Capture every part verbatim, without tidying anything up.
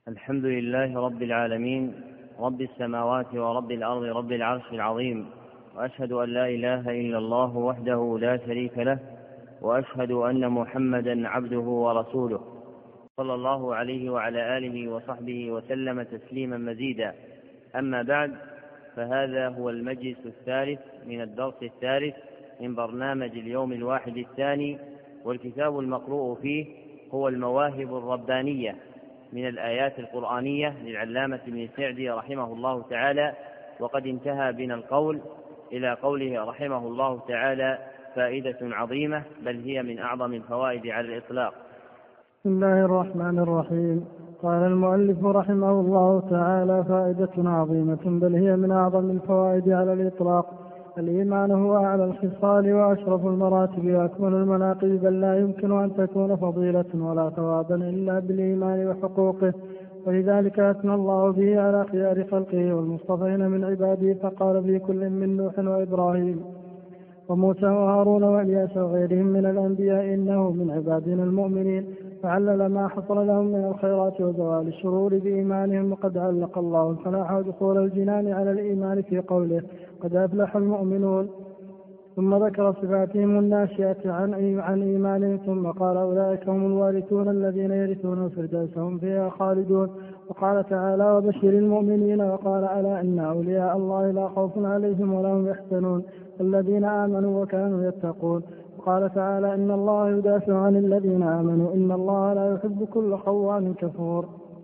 الحمد لله رب العالمين، رب السماوات ورب الأرض، رب العرش العظيم، وأشهد أن لا إله إلا الله وحده لا شريك له، وأشهد أن محمدا عبده ورسوله، صلى الله عليه وعلى آله وصحبه وسلم تسليما مزيدا. أما بعد، فهذا هو المجلس الثالث من الدرس الثالث من برنامج اليوم الواحد الثاني، والكتاب المقروء فيه هو المواهب الربانية من الآيات القرآنية للعلامة ابن سعدي رحمه الله تعالى. وقد انتهى بنا القول إلى قوله رحمه الله تعالى: فائدة عظيمة بل هي من أعظم الفوائد على الإطلاق. بسم الله الرحمن الرحيم. قال المؤلف رحمه الله تعالى: فائدة عظيمة بل هي من أعظم الفوائد على الإطلاق. الإيمان هو أعلى الخصال وأشرف المراتب وأكمل المناقب، بل لا يمكن أن تكون فضيلة ولا ثوابا إلا بالإيمان وحقوقه، ولذلك أثنى الله به على خيار خلقه والمصطفين من عباده، فقال في كل من نوح وإبراهيم وموسى وهارون وإلياس وغيرهم من الأنبياء إنه من عبادنا المؤمنين، فعلل ما حصل لهم من الخيرات وزوال الشرور بإيمانهم. وقد علق الله الفلاح ودخول الجنان على الإيمان في قوله: قد أفلح المؤمنون. ثم ذكر صفاتهم الناشئة عن عن إيمانهم، ثم قال: أولئك هم الوارثون الذين يرثون الفردوس هم فيها خالدون. وقال تعالى: وبشر المؤمنين. وقال: ألا إن أولياء الله لا خوف عليهم ولا هم يحزنون الذين آمنوا وكانوا يتقون. وقال تعالى: إن الله يدافع عن الذين آمنوا إن الله لا يحب كل خوان كفور.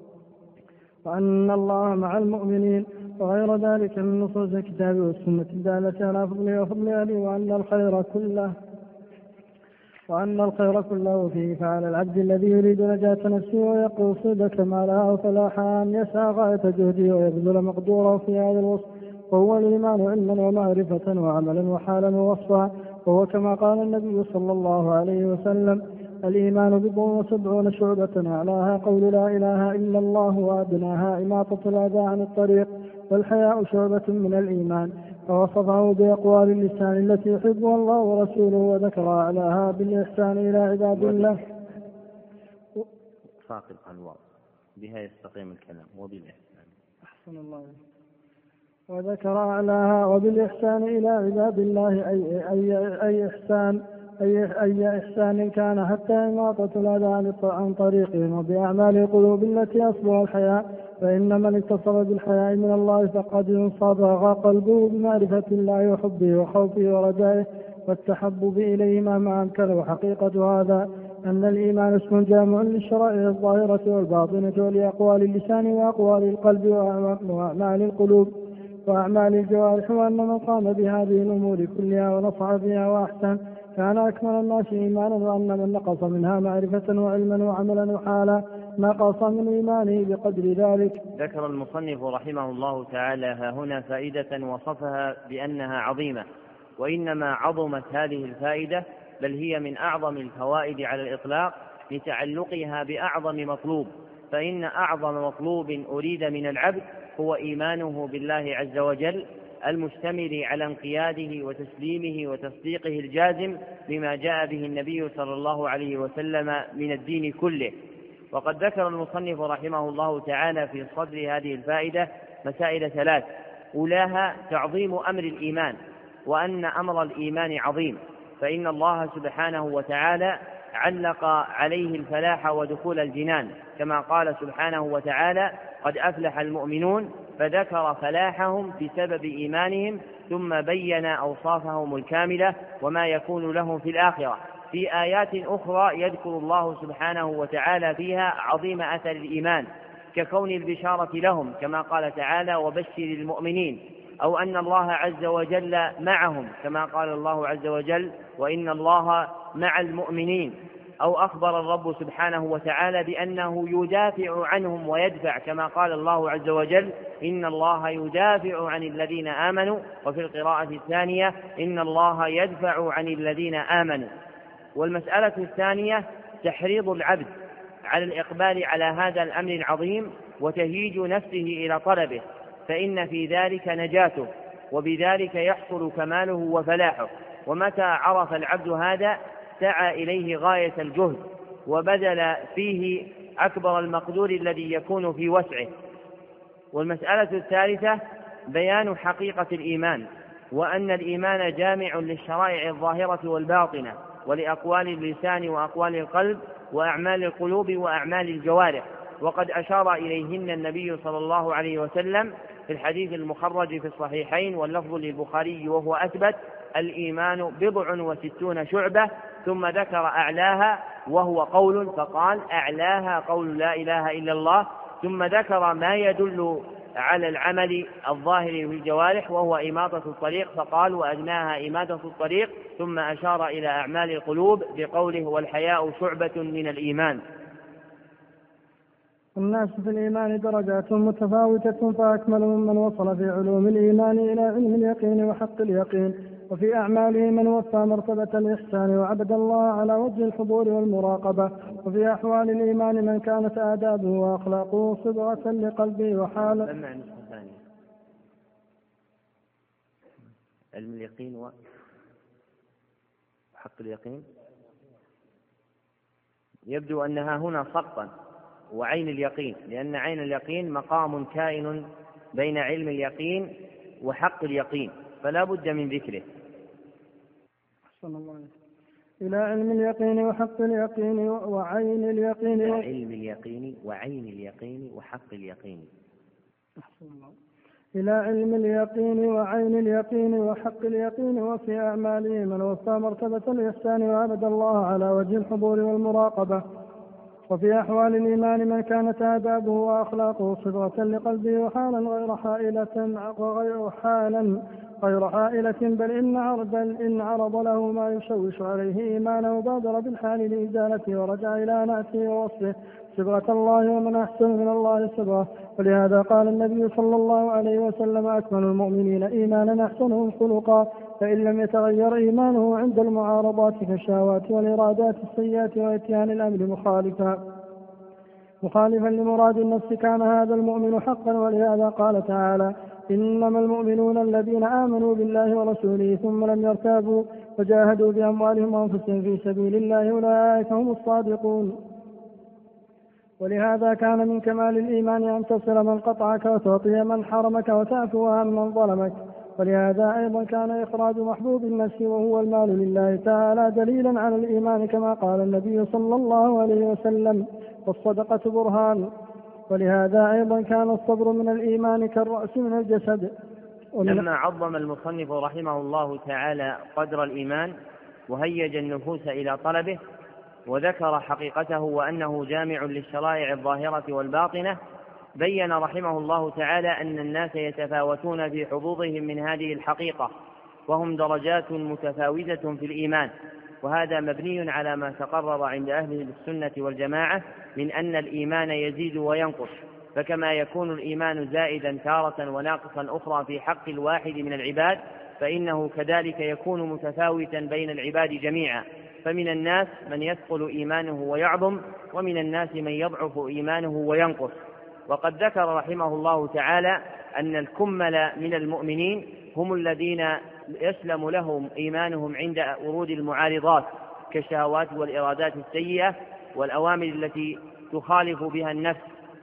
وأن الله مع المؤمنين، وغير ذلك من نصوص الكتاب والسنة الدالة على فضله وفضل أهله، وأن الخير كله وأن الخير كله فيه. فعلى العبد الذي يريد نجاة نفسه ويقصد كمالها وفلاحها أن يسعى غاية جهده ويبذل مقدوره في هذا الوصف، وهو الإيمان علما ومعرفة وعملا وحالا ووصفا. وهو كما قال النبي صلى الله عليه وسلم: الإيمان بضع وسبعون شعبة، أعلاها قول لا إله إلا الله، وأدناها إماطة الأذى عن الطريق، والحياء شعبة من الإيمان. فوصفه بأقوال اللسان التي يحبها الله ورسوله، وذكر أعلاها بالإحسان إلى عباد الله. فاقد الواو بها يستقيم الكلام وبالإحسان. أحسن الله. وذكر أعلاها وبالإحسان إلى عباد الله، أي, أي, أي إحسان أي, أي إحسان كان، حتى إماطة الأذى عن طريقهم، وبأعمال القلوب التي أصلها الحياء. فإن من اتصل بالحياء من الله فقد انصبغ قلبه بمعرفة الله وحبه وخوفه ورجائه والتحبب إليه مهما أمكنه. حقيقة هذا أن الإيمان اسم جامع للشرائع الظاهرة والباطنة ولأقوال اللسان وأقوال القلب وأعمال القلوب وأعمال الجوارح، وأن من قام بهذه الأمور كلها ونصح فيها وأحسن كان أكمل الناس إيمانا، وأن من نقص منها معرفة وعلما وعملا وحالا نقص من إيمانه بقدر ذلك. ذكر المصنف رحمه الله تعالى ها هنا فائدة وصفها بأنها عظيمة، وإنما عظمت هذه الفائدة بل هي من أعظم الفوائد على الإطلاق لتعلقها بأعظم مطلوب. فإن أعظم مطلوب أريد من العبد هو إيمانه بالله عز وجل، المشتمل على انقياده وتسليمه وتصديقه الجازم بما جاء به النبي صلى الله عليه وسلم من الدين كله. وقد ذكر المصنف رحمه الله تعالى في صدر هذه الفائدة مسائل ثلاث، أولاها تعظيم أمر الإيمان، وأن أمر الإيمان عظيم، فإن الله سبحانه وتعالى علق عليه الفلاح ودخول الجنان، كما قال سبحانه وتعالى: قد أفلح المؤمنون، فذكر فلاحهم بسبب إيمانهم، ثم بين أوصافهم الكاملة وما يكون لهم في الآخرة. في آيات أخرى يذكر الله سبحانه وتعالى فيها عظيم أثر الإيمان، ككون البشارة لهم كما قال تعالى: وبشر المؤمنين، أو أن الله عز وجل معهم كما قال الله عز وجل: وإن الله مع المؤمنين، أو أخبر الرب سبحانه وتعالى بأنه يدافع عنهم ويدفع كما قال الله عز وجل: إن الله يدافع عن الذين آمنوا، وفي القراءة الثانية: إن الله يدفع عن الذين آمنوا. والمسألة الثانية تحريض العبد على الإقبال على هذا الأمر العظيم وتهيج نفسه إلى طلبه، فإن في ذلك نجاته، وبذلك يحصل كماله وفلاحه. ومتى عرف العبد هذا سعى إليه غاية الجهد وبذل فيه أكبر المقدور الذي يكون في وسعه. والمسألة الثالثة بيان حقيقة الإيمان، وأن الإيمان جامع للشرائع الظاهرة والباطنة، ولأقوال اللسان وأقوال القلب وأعمال القلوب وأعمال الجوارح، وقد أشار إليهن النبي صلى الله عليه وسلم في الحديث المخرج في الصحيحين واللفظ للبخاري وهو أثبت: الإيمان بضع وستون شعبة، ثم ذكر أعلاها وهو قول فقال: أعلاها قول لا إله إلا الله، ثم ذكر ما يدل على العمل الظاهر في الجوارح وهو إماطة الطريق فقال: وأدناها إماطة الطريق، ثم أشار إلى أعمال القلوب بقوله: والحياء شعبة من الإيمان. الناس في الإيمان درجات متفاوتة، فأكملهم من وصل في علوم الإيمان إلى علم اليقين وحق اليقين، وفي أعماله من وفى مرتبة الإحسان وعبد الله على وجه الحضور والمراقبة، وفي أحوال الإيمان من كانت آدابه وأخلاقه صبغة لقلبه وحاله. لما نسخة ثانية علم اليقين وحق اليقين، يبدو أنها هنا سقطا وعين اليقين، لأن عين اليقين مقام كائن بين علم اليقين وحق اليقين، فلا بد من ذكره. إلى علم اليقين وحق اليقين وعين اليقين إلى علم اليقين وعين اليقين وحق اليقين. إلى علم اليقين وعين اليقين وحق اليقين، وفي أعماله من وفى مرتبة الإحسان وعبد الله على وجه الحضور والمراقبة، وفي أحوال الإيمان من كانت آدابه وأخلاقه صبغة لقلبه وحالا غير حائلة غير حالا غير حائلة بل إن عرض إن عرض له ما يشوش عليه إيمانه بادر بالحال لإزالته ورجع إلى نعته ووصفه صبغة الله، ومن أحسن من الله صبغة. ولهذا قال النبي صلى الله عليه وسلم: أكمل المؤمنين إيمانا أحسنهم خلقا، فإن لم يتغير إيمانه عند المعارضات كالشهوات والإرادات السيئات وإتيان الأمر مخالفا مخالفا لمراد النفس كان هذا المؤمن حقا. ولهذا قال تعالى: إنما المؤمنون الذين آمنوا بالله ورسوله ثم لم يرتابوا وجاهدوا بأموالهم وأنفسهم في سبيل الله أولئك هم الصادقون. ولهذا كان من كمال الإيمان أن تصل من قطعك وتعطي من حرمك وتعفو عن من ظلمك. ولهذا أيضا كان إخراج محبوب النفس وهو المال لله تعالى دليلا على الإيمان، كما قال النبي صلى الله عليه وسلم: والصدقة برهان. ولهذا أيضا كان الصبر من الإيمان كالرأس من الجسد. لما عظم المصنف رحمه الله تعالى قدر الإيمان وهيج النفوس إلى طلبه وذكر حقيقته وأنه جامع للشرائع الظاهرة والباطنة، بين رحمه الله تعالى أن الناس يتفاوتون في حظوظهم من هذه الحقيقة، وهم درجات متفاوتة في الإيمان، وهذا مبني على ما تقرر عند أهل السنة والجماعة من أن الإيمان يزيد وينقص، فكما يكون الإيمان زائدا تارة وناقصا أخرى في حق الواحد من العباد، فإنه كذلك يكون متفاوتا بين العباد جميعا، فمن الناس من يثقل إيمانه ويعظم، ومن الناس من يضعف إيمانه وينقص. وقد ذكر رحمه الله تعالى أن الكمل من المؤمنين هم الذين يسلم لهم إيمانهم عند ورود المعارضات كالشهوات والإرادات السيئة والأوامر التي تخالف بها النفس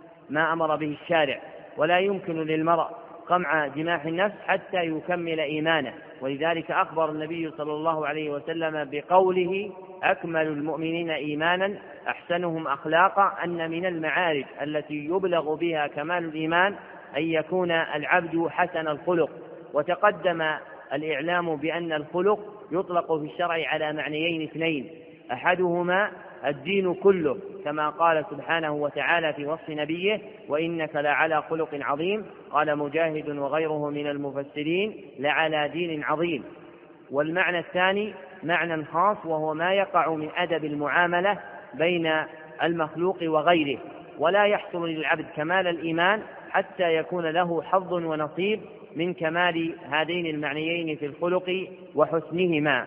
ما أمر به الشارع، ولا يمكن للمرء قمع جماح النفس حتى يكمل إيمانه. ولذلك أخبر النبي صلى الله عليه وسلم بقوله: أكمل المؤمنين إيمانا أحسنهم أخلاقا، أن من المعارج التي يبلغ بها كمال الإيمان أن يكون العبد حسن الخلق. وتقدم الإعلام بأن الخلق يطلق في الشرع على معنيين اثنين: أحدهما الدين كله، كما قال سبحانه وتعالى في وصف نبيه: وإنك لعلى خلق عظيم. قال مجاهد وغيره من المفسرين: لعلى دين عظيم. والمعنى الثاني معنى خاص، وهو ما يقع من أدب المعاملة بين المخلوق وغيره، ولا يحصل للعبد كمال الإيمان حتى يكون له حظ ونصيب من كمال هذين المعنيين في الخلق وحسنهما.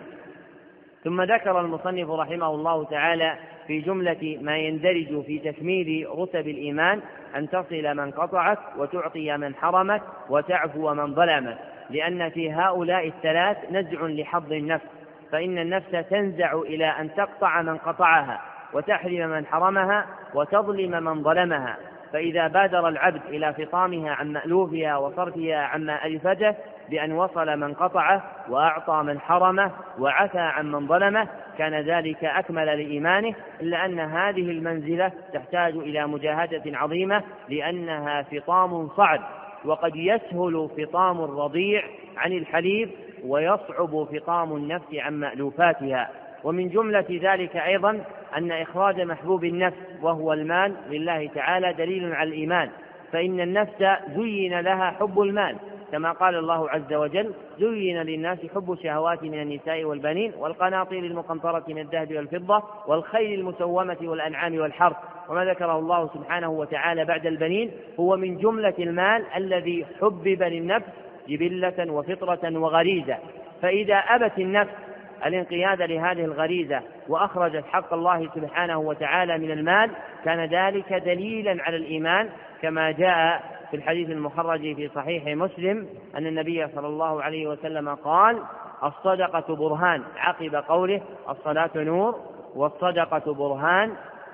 ثم ذكر المصنف رحمه الله تعالى في جملة ما يندرج في تكميل رتب الإيمان أن تصل من قطعك وتعطي من حرمك وتعفو من ظلمك، لأن في هؤلاء الثلاث نزع لحظ النفس، فإن النفس تنزع إلى أن تقطع من قطعها، وتحرم من حرمها وتظلم من ظلمها. فإذا بادر العبد إلى فطامها عن مألوفها وصرفها عما ألفته بأن وصل من قطعه وأعطى من حرمه وعفى عن من ظلمه كان ذلك أكمل لإيمانه، إلا أن هذه المنزلة تحتاج إلى مجاهدة عظيمة لأنها فطام صعب، وقد يسهل فطام الرضيع عن الحليب ويصعب فطام النفس عن مألوفاتها. ومن جملة ذلك أيضا أن إخراج محبوب النفس وهو المال لله تعالى دليل على الإيمان، فإن النفس زين لها حب المال كما قال الله عز وجل: زين للناس حب الشهوات من النساء والبنين والقناطير المقنطرة من الذهب والفضة والخيل المسومة والأنعام والحرث. وما ذكره الله سبحانه وتعالى بعد البنين هو من جملة المال الذي حبب للنفس جبلة وفطرة وغريزة. فإذا أبت النفس الانقياد لهذه الغريزة وأخرجت حق الله سبحانه وتعالى من المال كان ذلك دليلا على الإيمان، كما جاء في الحديث المخرج في صحيح مسلم أن النبي صلى الله عليه وسلم قال: الصدقة برهان، عقب قوله: الصلاة نور والصدقة برهان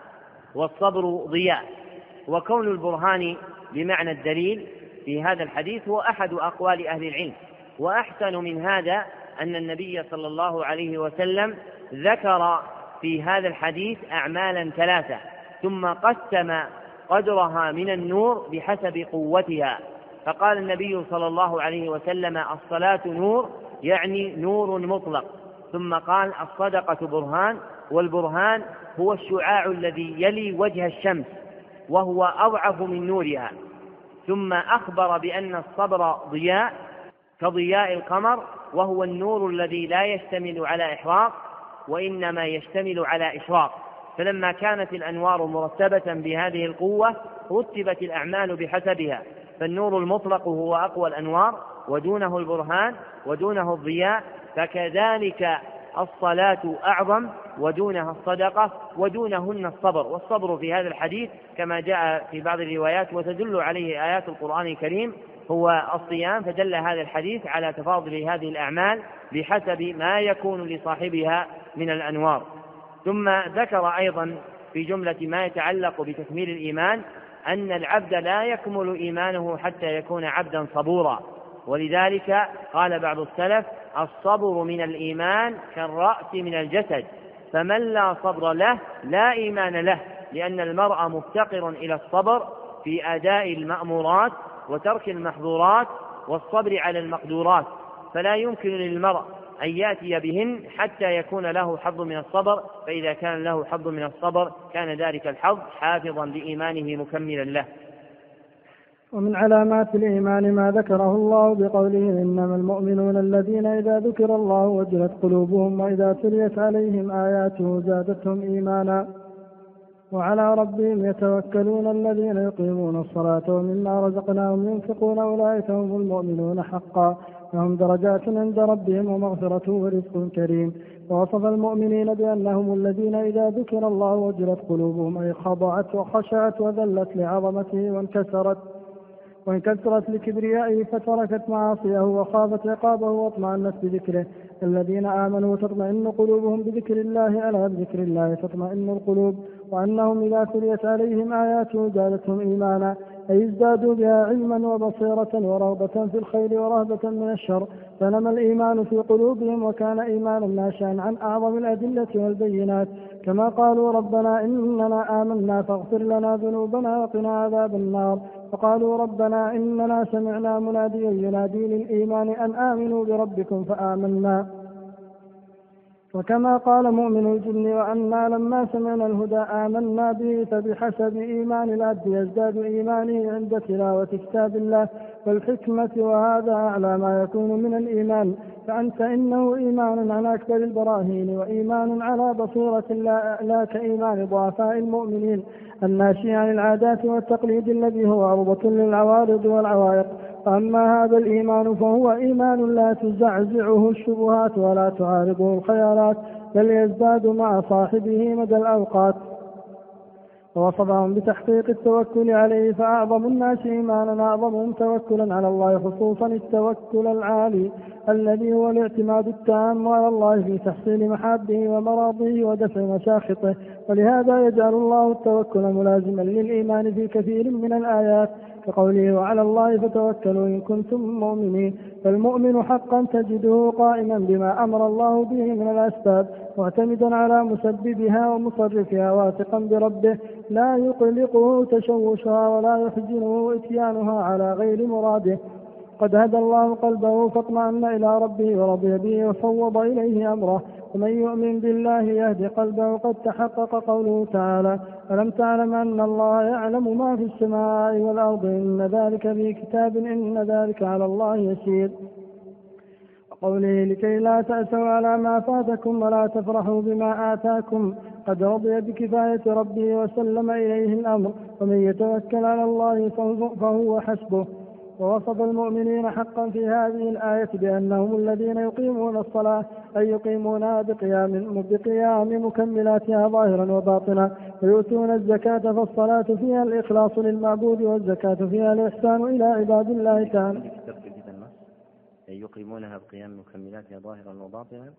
والصبر ضياء. وكون البرهان بمعنى الدليل في هذا الحديث هو أحد أقوال أهل العلم. وأحسن من هذا أن النبي صلى الله عليه وسلم ذكر في هذا الحديث أعمالا ثلاثة ثم قسم قدرها من النور بحسب قوتها. فقال النبي صلى الله عليه وسلم: الصلاة نور، يعني نور مطلق. ثم قال: الصدقة برهان، والبرهان هو الشعاع الذي يلي وجه الشمس وهو أضعف من نورها. ثم أخبر بأن الصبر ضياء كضياء القمر، وهو النور الذي لا يشتمل على إحراق وإنما يشتمل على إشراق. فلما كانت الأنوار مرتبة بهذه القوة رتبت الأعمال بحسبها، فالنور المطلق هو أقوى الأنوار ودونه البرهان ودونه الضياء، فكذلك الصلاة أعظم ودونها الصدقة ودونهن الصبر. والصبر في هذا الحديث كما جاء في بعض الروايات وتدل عليه آيات القرآن الكريم هو الصيام، فدل هذا الحديث على تفاضل هذه الأعمال بحسب ما يكون لصاحبها من الأنوار. ثم ذكر أيضا في جملة ما يتعلق بتكميل الإيمان أن العبد لا يكمل إيمانه حتى يكون عبدا صبورا، ولذلك قال بعض السلف: الصبر من الإيمان كالرأس من الجسد، فمن لا صبر له لا إيمان له، لأن المرء مفتقر إلى الصبر في أداء المأمورات وترك المحظورات والصبر على المقدورات، فلا يمكن للمرء أن يأتي بهن حتى يكون له حظ من الصبر، فإذا كان له حظ من الصبر كان ذلك الحظ حافظا لإيمانه مكملا له. ومن علامات الإيمان ما ذكره الله بقوله: إنما المؤمنون الذين إذا ذكر الله وجلت قلوبهم وإذا تليت عليهم آياته زادتهم إيمانا وعلى ربهم يتوكلون الذين يقيمون الصلاة ومما رزقناهم ينفقون أولئك هم المؤمنون حقا لهم درجات عند ربهم ومغفرة ورزق كريم. ووصف المؤمنين بأنهم الذين إذا ذكر الله وجلت قلوبهم أي خضعت وخشعت وذلت لعظمته وانكسرت وانكسرت لكبريائه فتركت معاصيه وخافت عقابه واطمأنت بذكره. الذين آمنوا تطمئن قلوبهم بذكر الله، ألا بذكر الله تطمئن القلوب. وأنهم إذا تليت عليهم آياته زادتهم إيمانا أي ازدادوا بها علما وبصيرة ورغبة في الخير ورهبة من الشر، فنمى الإيمان في قلوبهم وكان إيمانا ناشئا عن أعظم الأدلة والبينات، كما قالوا: ربنا إننا آمنا فاغفر لنا ذنوبنا وقنا عذاب النار. فقالوا: ربنا إننا سمعنا مناديا ينادي للإيمان أن آمنوا بربكم فآمنا. وكما قال مؤمن الجن: وأنا لما سمعنا الهدى آمنا به، فبحسب إيمان العبد يزداد إيمانه عند تلاوة كتاب الله والحكمة، وهذا أعلى ما يكون من الإيمان. فأنت إنه إيمان على أكبر البراهين وإيمان على بصيرة لا, لا كإيمان ضعفاء المؤمنين الناشئ عن العادات والتقليد الذي هو عرضة للعوارض والعوائق. أما هذا الإيمان فهو إيمان لا تزعزعه الشبهات ولا تعارضه الخيالات، بل يزداد مع صاحبه مدى الأوقات. ووصفهم بتحقيق التوكل عليه، فأعظم الناس إيمانا أعظمهم توكلا على الله، خصوصا التوكل العالي الذي هو الاعتماد التام على الله في تحصيل محابه ومراضيه ودفع مشاخطه ولهذا يجعل الله التوكل ملازما للإيمان في كثير من الآيات، كقوله وعلى الله فتوكلوا إن كنتم مؤمنين. فالمؤمن حقا تجده قائما بما أمر الله به من الأسباب، معتمدا على مسببها ومصرفها، واثقا بربه، لا يقلقه تشوشها ولا يحزنه إتيانها على غير مراده. قد هدى الله قلبه فاطمأن إلى ربه ورضي به وفوض إليه أمره. ومن يؤمن بالله يهدي قلبه. قد تحقق قوله تعالى ألم تعلم أن الله يعلم ما في السماء والأرض إن ذلك في كتاب إن ذلك على الله يسير. وقوله لكي لا تأسوا على ما فاتكم ولا تفرحوا بما آتاكم قد رضي بكفاية ربه وسلم إليه الأمر. ومن يتوكل على الله فهو حسبه. ووصف المؤمنين حقا في هذه الآية بأنهم الذين يقيمون الصلاة، أي يقيمونها بقيام, بقيام مكملاتها ظاهرا وباطنا، ويؤتون الزكاة. فالصلاة فيها الإخلاص للمعبود، والزكاة فيها الإحسان إلى عباد الله تعالى. أي يقيمونها بقيام مكملاتها ظاهرا وباطنا.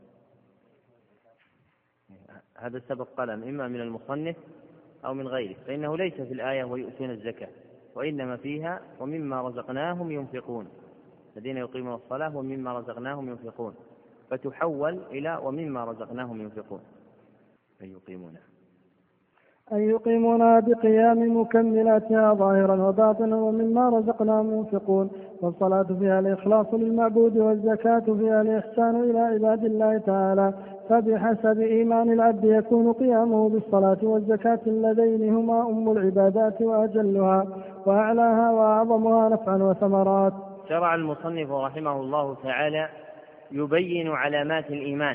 هذا السبب قلم إما من المصنف أو من غيره، فإنه ليس في الآية ويؤتون الزكاة، وإنما فيها ومما رزقناهم ينفقون، الذين يقيمون الصلاة ومما رزقناهم ينفقون، فتحول إلى ومما رزقناهم ينفقون أي يقيمونها أي يقيمونها بقيام مكملاتها ظاهرا وباطنا ومما رزقناهم ينفقون. والصلاة فيها الإخلاص للمعبود، والزكاة فيها الإحسان إلى عباد الله تعالى. فبحسب إيمان العبد يكون قيامه بالصلاة والزكاة اللذين هما أم العبادات وأجلها وأعلاها وأعظمها نفعا وثمرات. شرع المصنف رحمه الله تعالى يبين علامات الإيمان،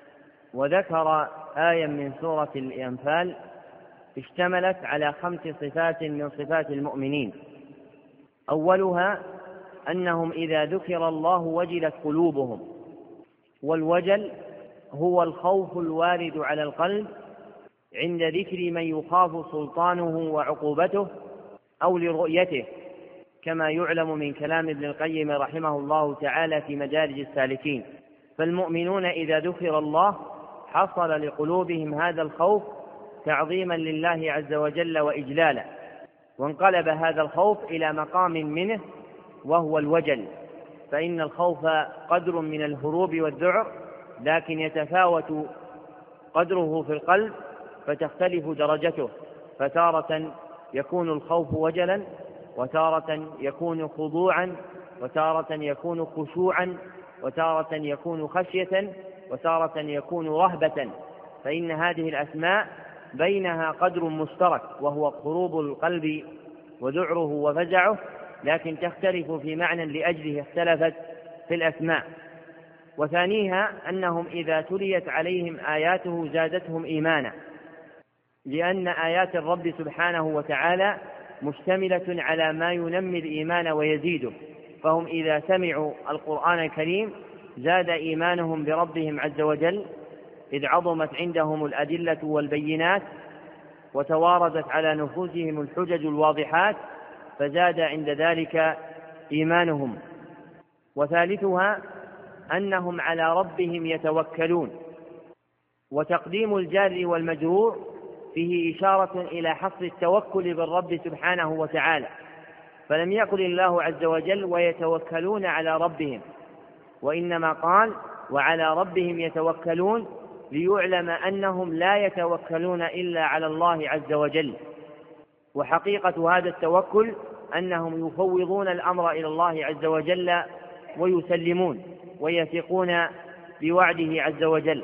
وذكر آية من سورة الأنفال اشتملت على خمس صفات من صفات المؤمنين. أولها أنهم إذا ذكر الله وجلت قلوبهم، والوجل هو الخوف الوارد على القلب عند ذكر من يخاف سلطانه وعقوبته أو لرؤيته، كما يعلم من كلام ابن القيم رحمه الله تعالى في مدارج السالكين. فالمؤمنون إذا ذكر الله حصل لقلوبهم هذا الخوف تعظيما لله عز وجل وإجلالا، وانقلب هذا الخوف إلى مقام منه وهو الوجل. فإن الخوف قدر من الهروب والذعر، لكن يتفاوت قدره في القلب فتختلف درجته، فتارة يكون الخوف وجلا، وتارة يكون خضوعا، وتارة يكون خشوعا، وتارة يكون خشية، وتارة يكون رهبة. فإن هذه الأسماء بينها قدر مشترك وهو خروب القلب وذعره وفزعه، لكن تختلف في معنى لأجله اختلفت في الأسماء. وثانيها أنهم إذا تليت عليهم آياته زادتهم إيمانا، لأن آيات الرب سبحانه وتعالى مشتملة على ما ينمي الإيمان ويزيده، فهم إذا سمعوا القرآن الكريم زاد إيمانهم بربهم عز وجل، إذ عظمت عندهم الأدلة والبينات وتواردت على نفوسهم الحجج الواضحات، فزاد عند ذلك إيمانهم. وثالثها أنهم على ربهم يتوكلون. وتقديم الجار والمجرور فيه إشارة إلى حصر التوكل بالرب سبحانه وتعالى، فلم يقل الله عز وجل ويتوكلون على ربهم، وإنما قال وعلى ربهم يتوكلون، ليعلم أنهم لا يتوكلون إلا على الله عز وجل. وحقيقة هذا التوكل أنهم يفوضون الأمر إلى الله عز وجل ويسلمون ويثقون بوعده عز وجل.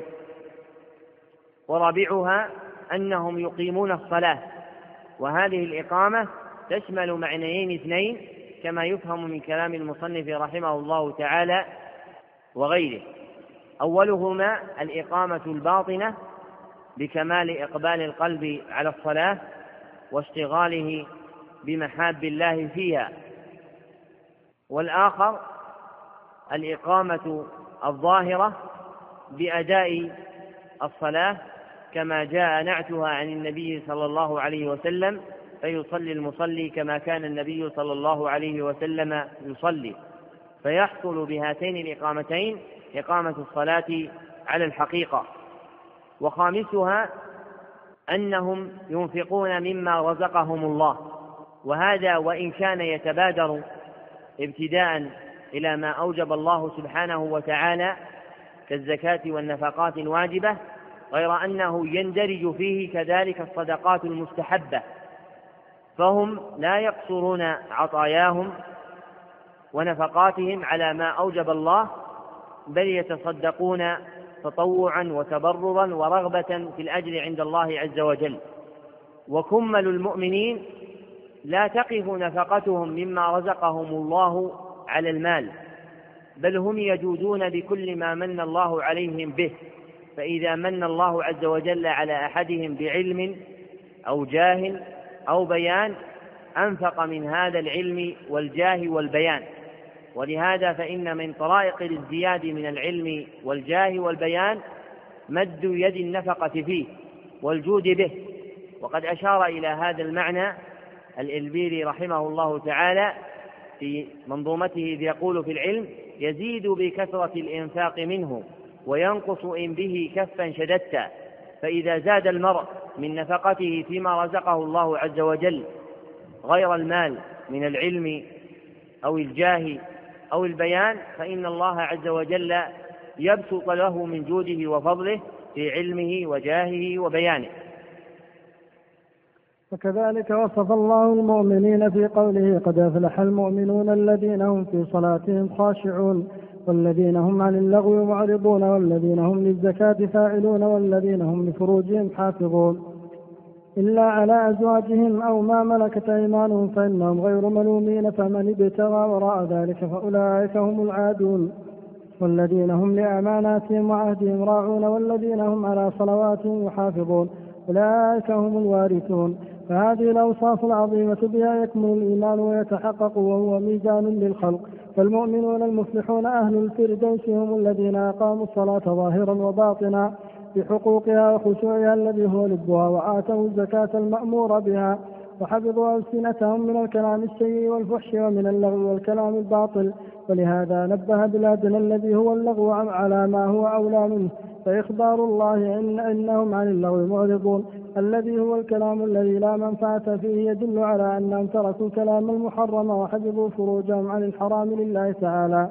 ورابعها أنهم يقيمون الصلاة، وهذه الإقامة تشمل معنيين اثنين كما يفهم من كلام المصنف رحمه الله تعالى وغيره. أولهما الإقامة الباطنة بكمال إقبال القلب على الصلاة واشتغاله بمحاب الله فيها، والآخر الإقامة الظاهرة بأداء الصلاة كما جاء نعتها عن النبي صلى الله عليه وسلم، فيصلي المصلي كما كان النبي صلى الله عليه وسلم يصلي، فيحصل بهاتين الإقامتين إقامة الصلاة على الحقيقة. وخامسها أنهم ينفقون مما رزقهم الله، وهذا وإن كان يتبادر ابتداء إلى ما أوجب الله سبحانه وتعالى كالزكاة والنفقات الواجبة، غير أنه يندرج فيه كذلك الصدقات المستحبة، فهم لا يقصرون عطاياهم ونفقاتهم على ما أوجب الله، بل يتصدقون تطوعا وتبررا ورغبة في الأجر عند الله عز وجل. وكمل المؤمنين لا تقف نفقتهم مما رزقهم الله على المال، بل هم يجودون بكل ما من الله عليهم به، فإذا من الله عز وجل على أحدهم بعلم أو جاه أو بيان أنفق من هذا العلم والجاه والبيان. ولهذا فإن من طرائق الازدياد من العلم والجاه والبيان مد يد النفقة فيه والجود به، وقد أشار إلى هذا المعنى الإلبيري رحمه الله تعالى في منظومته يقول في العلم: يزيد بكثرة الإنفاق منه وينقص إن به كفا شددت، فإذا زاد المرء من نفقته فيما رزقه الله عز وجل غير المال من العلم أو الجاه أو البيان، فإن الله عز وجل يبسط له من جوده وفضله في علمه وجاهه وبيانه. وكذلك وصف الله المؤمنين في قوله: قد أفلح المؤمنون الذين هم في صلاتهم خاشعون والذين هم عن اللغو معرضون والذين هم للزكاة فاعلون والذين هم لفروجهم حافظون إلا على أزواجهم أو ما ملكت أيمانهم فإنهم غير ملومين، فمن ابتغى وراء ذلك فأولئك هم العادون. والذين هم لأماناتهم وعهدهم راعون والذين هم على صلواتهم يحافظون أولئك هم الوارثون. فهذه الأوصاف العظيمة بها يكمل الإيمان ويتحقق، وهو ميزان للخلق. فالمؤمنون المفلحون أهل الفردوس هم الذين أقاموا الصلاة ظاهرا وباطنا بحقوقها وخشوعها الذي هو لبها، وآتوا الزكاة المأمور بها، وحفظوا ألسنتهم من الكلام السيء والفحش ومن اللغو والكلام الباطل. ولهذا نبه بالأدنى الذي هو اللغو على ما هو أولى منه، فإخبار الله إن إنهم عن اللغو معرضون الذي هو الكلام الذي لا منفعة فيه يدل على أنهم تركوا الكلام المحرم وحفظوا فروجهم عن الحرام لله تعالى.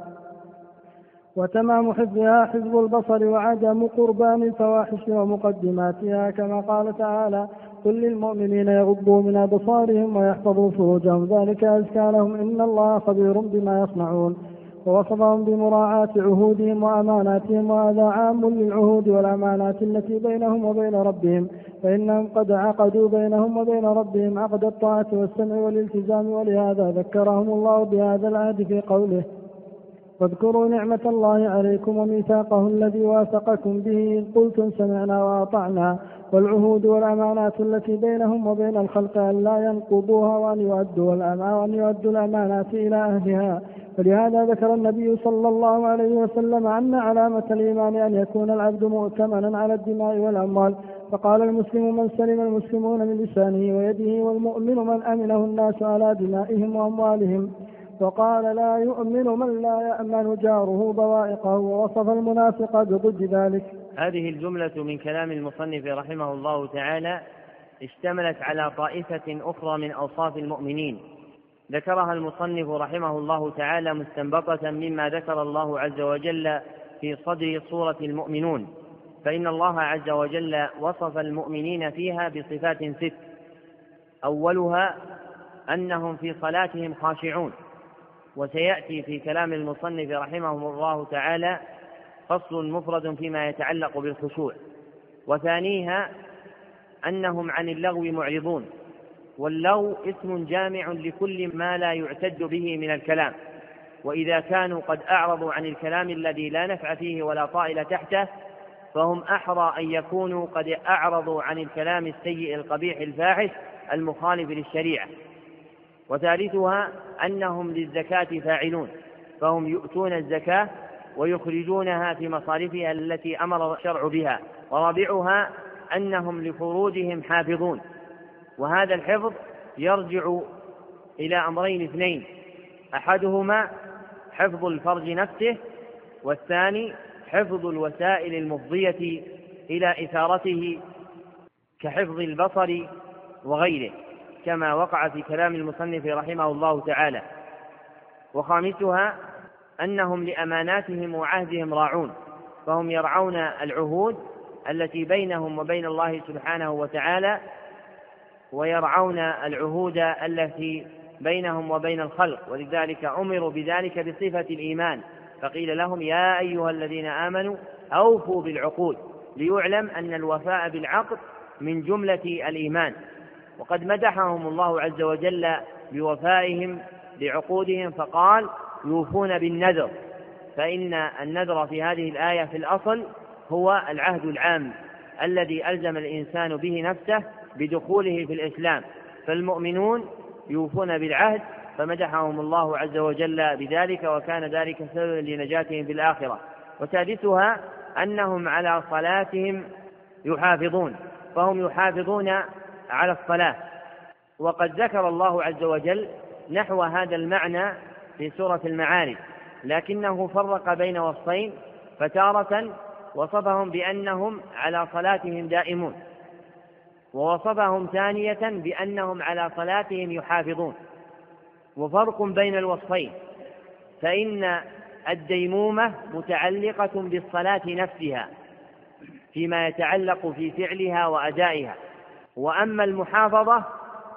وتمام حفظها حفظ البصر وعدم قربان الفواحش ومقدماتها، كما قال تعالى: قل للمؤمنين يغضوا من أبصارهم ويحفظوا فروجهم ذلك أزكى لهم إن الله خبير بما يصنعون. ووصفهم بمراعاة عهودهم وأماناتهم، وهذا عام للعهود والأمانات التي بينهم وبين ربهم، فإنهم قد عقدوا بينهم وبين ربهم عقد الطاعة والسمع والالتزام، ولهذا ذكرهم الله بهذا العهد في قوله: واذكروا نعمة الله عليكم وميثاقه الذي واثقكم به إذ قلتم سمعنا وأطعنا. والعهود والأمانات التي بينهم وبين الخلق أن لا ينقضوها وأن يؤدوا وأن يؤدوا الأمانات إلى أهلها. ولهذا ذكر النبي صلى الله عليه وسلم أن علامة الإيمان أن يكون العبد مؤتمنا على الدماء والأموال، فقال: المسلم من سلم المسلمون من لسانه ويده، والمؤمن من أمنه الناس على دمائهم وأموالهم. وقال: لا يؤمن من لا يأمن جاره بوائقه. ووصف المنافق بضد ذلك. هذه الجملة من كلام المصنف رحمه الله تعالى اشتملت على طائفة أخرى من أوصاف المؤمنين، ذكرها المصنف رحمه الله تعالى مستنبطة مما ذكر الله عز وجل في صدر سورة المؤمنون، فإن الله عز وجل وصف المؤمنين فيها بصفات ست: أولها أنهم في صلاتهم خاشعون، وسيأتي في كلام المصنف رحمه الله تعالى فصل مفرد فيما يتعلق بالخشوع. وثانيها أنهم عن اللغو معرضون، واللغو اسم جامع لكل ما لا يعتد به من الكلام، وإذا كانوا قد أعرضوا عن الكلام الذي لا نفع فيه ولا طائل تحته، فهم أحرى أن يكونوا قد أعرضوا عن الكلام السيء القبيح الفاحش المخالف للشريعة. وثالثها أنهم للزكاة فاعلون، فهم يؤتون الزكاة ويخرجونها في مصارفها التي أمر الشرع بها. ورابعها أنهم لفروجهم حافظون، وهذا الحفظ يرجع إلى أمرين اثنين: أحدهما حفظ الفرج نفسه، والثاني حفظ الوسائل المفضية إلى إثارته كحفظ البصر وغيره، كما وقع في كلام المصنف رحمه الله تعالى. وخامسها أنهم لأماناتهم وعهدهم راعون، فهم يرعون العهود التي بينهم وبين الله سبحانه وتعالى، ويرعون العهود التي بينهم وبين الخلق، ولذلك أمروا بذلك بصفة الإيمان، فقيل لهم يا أيها الذين آمنوا أوفوا بالعقود، ليعلم أن الوفاء بالعقد من جملة الإيمان. وقد مدحهم الله عز وجل بوفائهم بعقودهم فقال يوفون بالنذر، فإن النذر في هذه الآية في الأصل هو العهد العام الذي ألزم الإنسان به نفسه بدخوله في الإسلام، فالمؤمنون يوفون بالعهد فمدحهم الله عز وجل بذلك، وكان ذلك سببا لنجاتهم في الآخرة. وسادسها أنهم على صلاتهم يحافظون، فهم يحافظون على الصلاة. وقد ذكر الله عز وجل نحو هذا المعنى في سورة المعارج، لكنه فرق بين وصفين، فتارة وصفهم بأنهم على صلاتهم دائمون، ووصفهم ثانية بأنهم على صلاتهم يحافظون. وفرق بين الوصفين، فإن الديمومة متعلقة بالصلاة نفسها فيما يتعلق في فعلها وأدائها، وأما المحافظة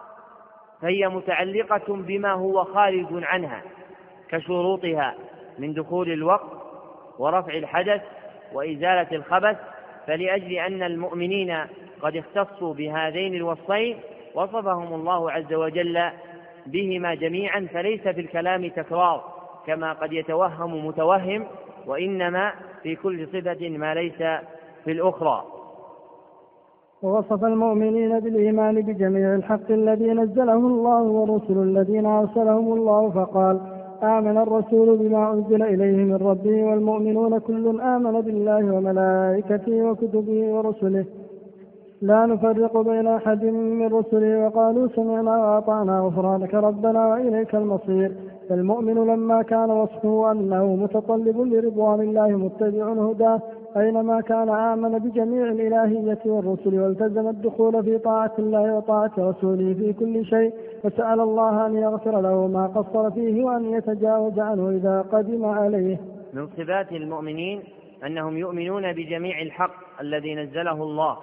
فهي متعلقة بما هو خارج عنها كشروطها من دخول الوقت ورفع الحدث وإزالة الخبث. فلأجل أن المؤمنين قد اختصوا بهذين الوصفين وصفهم الله عز وجل بهما جميعا، فليس في الكلام تكرار كما قد يتوهم متوهم، وإنما في كل صفة ما ليس في الأخرى. ووصف المؤمنين بالإيمان بجميع الحق الذي نزله الله ورسل الذين أرسلهم الله، فقال آمن الرسول بما أنزل إليه من ربه والمؤمنون كل آمن بالله وملائكته وكتبه ورسله لا نفرق بين أحد من رسله وقالوا سمعنا وأطعنا غفرانك ربنا وإليك المصير. فالمؤمن لما كان وصفه أنه متطلب لرضوان الله متبع هداه أينما كان آمن بجميع الإلهية والرسل والتزم الدخول في طاعة الله وطاعة رسوله في كل شيء، وسأل الله أن يغفر له ما قصر فيه وأن يتجاوز عنه إذا قدم عليه. من صفات المؤمنين أنهم يؤمنون بجميع الحق الذي نزله الله،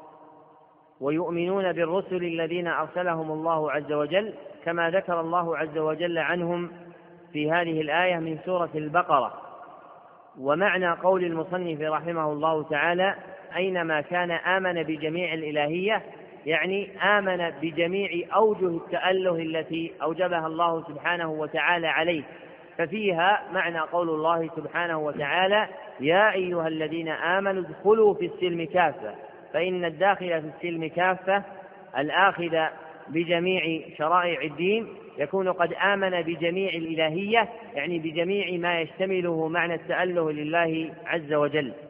ويؤمنون بالرسل الذين أرسلهم الله عز وجل، كما ذكر الله عز وجل عنهم في هذه الآية من سورة البقرة. ومعنى قول المصنف رحمه الله تعالى أينما كان آمن بجميع الإلهية، يعني آمن بجميع أوجه التأله التي أوجبها الله سبحانه وتعالى عليه، ففيها معنى قول الله سبحانه وتعالى يا أيها الذين آمنوا ادخلوا في السلم كافة، فإن الداخل في السلم كافة الآخذ بجميع شرائع الدين يكون قد آمن بجميع الإلهية، يعني بجميع ما يشتمله معنى التأله لله عز وجل.